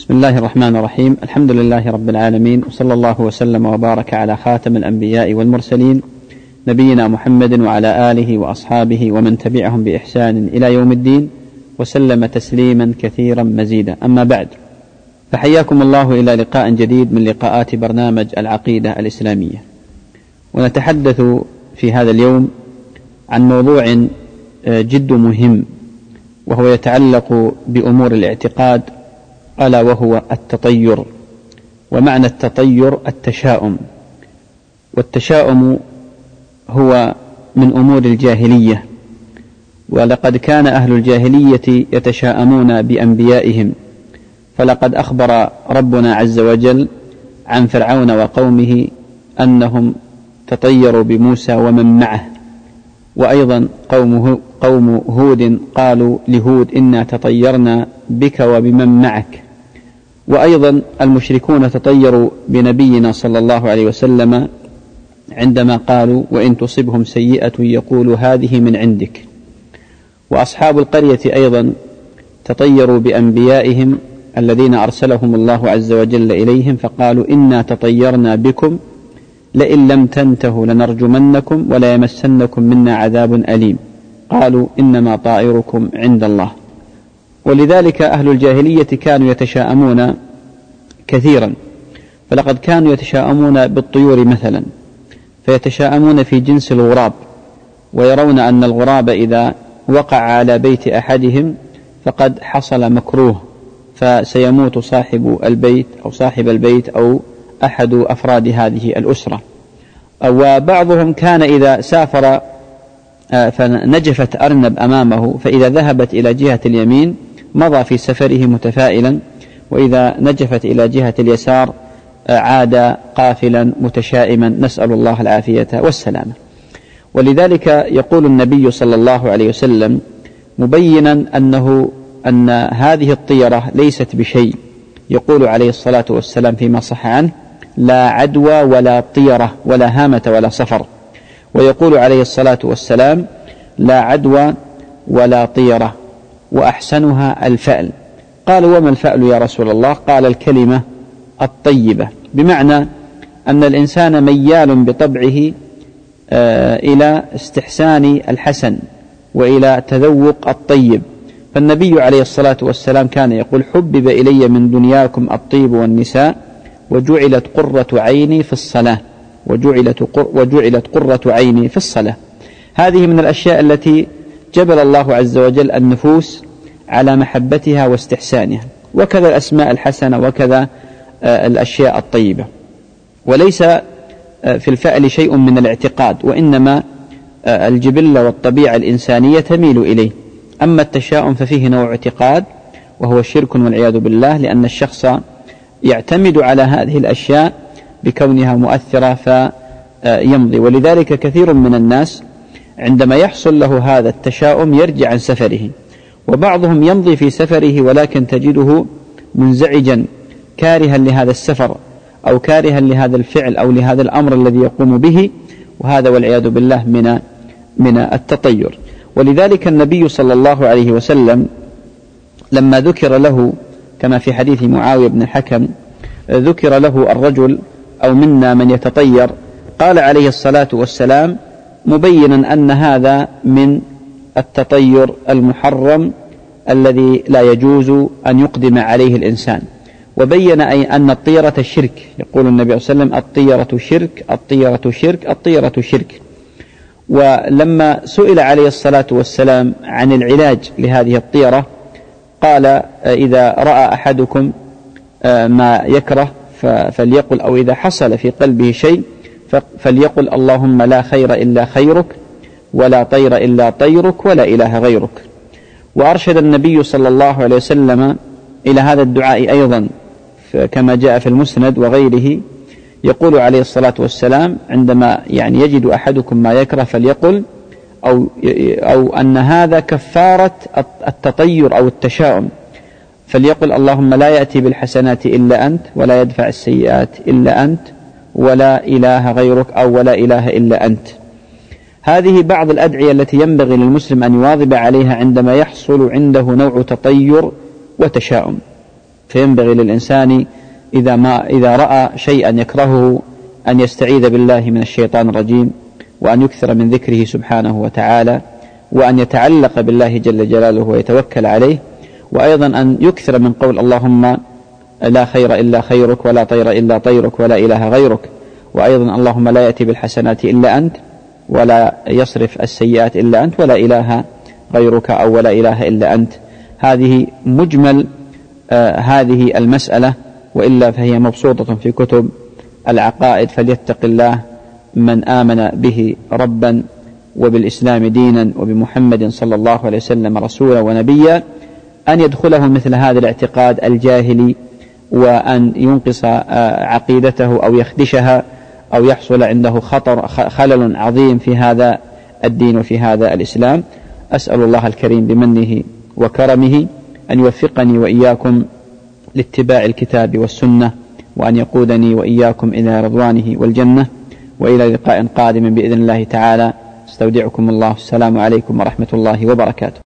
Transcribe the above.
بسم الله الرحمن الرحيم. الحمد لله رب العالمين، وصلى الله وسلم وبارك على خاتم الأنبياء والمرسلين نبينا محمد وعلى آله وأصحابه ومن تبعهم بإحسان إلى يوم الدين، وسلم تسليما كثيرا مزيدا. أما بعد، فحياكم الله إلى لقاء جديد من لقاءات برنامج العقيدة الإسلامية. ونتحدث في هذا اليوم عن موضوع جد مهم، وهو يتعلق بأمور الاعتقاد، ألا وهو التطير. ومعنى التطير التشاؤم، والتشاؤم هو من أمور الجاهلية، ولقد كان أهل الجاهلية يتشاءمون بأنبيائهم، فلقد أخبر ربنا عز وجل عن فرعون وقومه أنهم تطيروا بموسى ومن معه. وأيضا قوم هود قالوا لهود إنا تطيرنا بك وبمن معك. وأيضا المشركون تطيروا بنبينا صلى الله عليه وسلم عندما قالوا وإن تصبهم سيئة يقول هذه من عندك. وأصحاب القرية أيضا تطيروا بأنبيائهم الذين أرسلهم الله عز وجل إليهم، فقالوا إنا تطيرنا بكم لئن لم تنتهوا لنرجمنكم ولا يمسنكم منا عذاب أليم. قالوا إنما طائركم عند الله. ولذلك أهل الجاهلية كانوا يتشاءمون كثيرا، فلقد كانوا يتشاءمون بالطيور مثلا، فيتشاءمون في جنس الغراب، ويرون أن الغراب إذا وقع على بيت أحدهم فقد حصل مكروه، فسيموت صاحب البيت أو صاحب البيت أو أحد أفراد هذه الأسرة. وبعضهم كان إذا سافر فنجفت أرنب أمامه، فإذا ذهبت إلى جهة اليمين مضى في سفره متفائلا، وإذا نجفت إلى جهة اليسار عاد قافلا متشائما، نسأل الله العافية والسلامة. ولذلك يقول النبي صلى الله عليه وسلم مبينا أن هذه الطيرة ليست بشيء، يقول عليه الصلاة والسلام فيما صح عنه لا عدوى ولا طيرة ولا هامة ولا صفر. ويقول عليه الصلاة والسلام لا عدوى ولا طيرة وأحسنها الفأل. قالوا وما الفأل يا رسول الله؟ قال الكلمة الطيبة، بمعنى أن الإنسان ميال بطبعه إلى استحسان الحسن وإلى تذوق الطيب. فالنبي عليه الصلاة والسلام كان يقول حبب إلي من دنياكم الطيب والنساء وجعلت قرة عيني في الصلاة، وجعلت قرة عيني في الصلاة. هذه من الأشياء التي جبل الله عز وجل النفوس على محبتها واستحسانها، وكذا الأسماء الحسنة، وكذا الأشياء الطيبة. وليس في الفعل شيء من الاعتقاد، وإنما الجبلة والطبيعة الإنسانية تميل إليه. أما التشاؤم ففيه نوع اعتقاد وهو شرك والعياذ بالله، لأن الشخص يعتمد على هذه الأشياء بكونها مؤثرة فيمضي. ولذلك كثير من الناس عندما يحصل له هذا التشاؤم يرجع عن سفره، وبعضهم يمضي في سفره ولكن تجده منزعجا كارها لهذا السفر أو كارها لهذا الفعل أو لهذا الأمر الذي يقوم به، وهذا والعياذ بالله من التطير. ولذلك النبي صلى الله عليه وسلم لما ذكر له كما في حديث معاوية بن الحكم ذكر له الرجل أو منا من يتطير، قال عليه الصلاة والسلام مبينا أن هذا من التطير المحرم الذي لا يجوز أن يقدم عليه الإنسان. وبين أن الطيرة شرك، يقول النبي صلى الله عليه وسلم الطيرة شرك الطيرة شرك الطيرة شرك. ولما سئل عليه الصلاة والسلام عن العلاج لهذه الطيرة قال إذا رأى أحدكم ما يكره فليقل، أو إذا حصل في قلبه شيء فليقل اللهم لا خير إلا خيرك ولا طير إلا طيرك ولا إله غيرك. وأرشد النبي صلى الله عليه وسلم إلى هذا الدعاء أيضا كما جاء في المسند وغيره، يقول عليه الصلاة والسلام عندما يجد أحدكم ما يكره فليقل أو أن هذا كفارة التطير أو التشاؤم، فليقل اللهم لا يأتي بالحسنات إلا أنت ولا يدفع السيئات إلا أنت ولا إله غيرك أو ولا إله إلا أنت. هذه بعض الأدعية التي ينبغي للمسلم أن يواظب عليها عندما يحصل عنده نوع تطير وتشاؤم. فينبغي للإنسان إذا رأى شيئا يكرهه أن يستعيذ بالله من الشيطان الرجيم، وأن يكثر من ذكره سبحانه وتعالى، وأن يتعلق بالله جل جلاله ويتوكل عليه، وأيضا أن يكثر من قول اللهم لا خير إلا خيرك، ولا طير إلا طيرك، ولا إله غيرك، وأيضا اللهم لا يأتي بالحسنات إلا أنت، ولا يصرف السيئات إلا أنت، ولا إله غيرك أو ولا إله إلا أنت. هذه مجمل هذه المسألة، وإلا فهي مبسوطة في كتب العقائد. فليتق الله من آمن به ربا وبالإسلام دينا وبمحمد صلى الله عليه وسلم رسولا ونبيا أن يدخله مثل هذا الاعتقاد الجاهلي، وأن ينقص عقيدته أو يخدشها، أو يحصل عنده خلل عظيم في هذا الدين وفي هذا الإسلام. أسأل الله الكريم بمنه وكرمه أن يوفقني وإياكم لاتباع الكتاب والسنة، وأن يقودني وإياكم إلى رضوانه والجنة، وإلى لقاء قادم بإذن الله تعالى. استودعكم الله. السلام عليكم ورحمة الله وبركاته.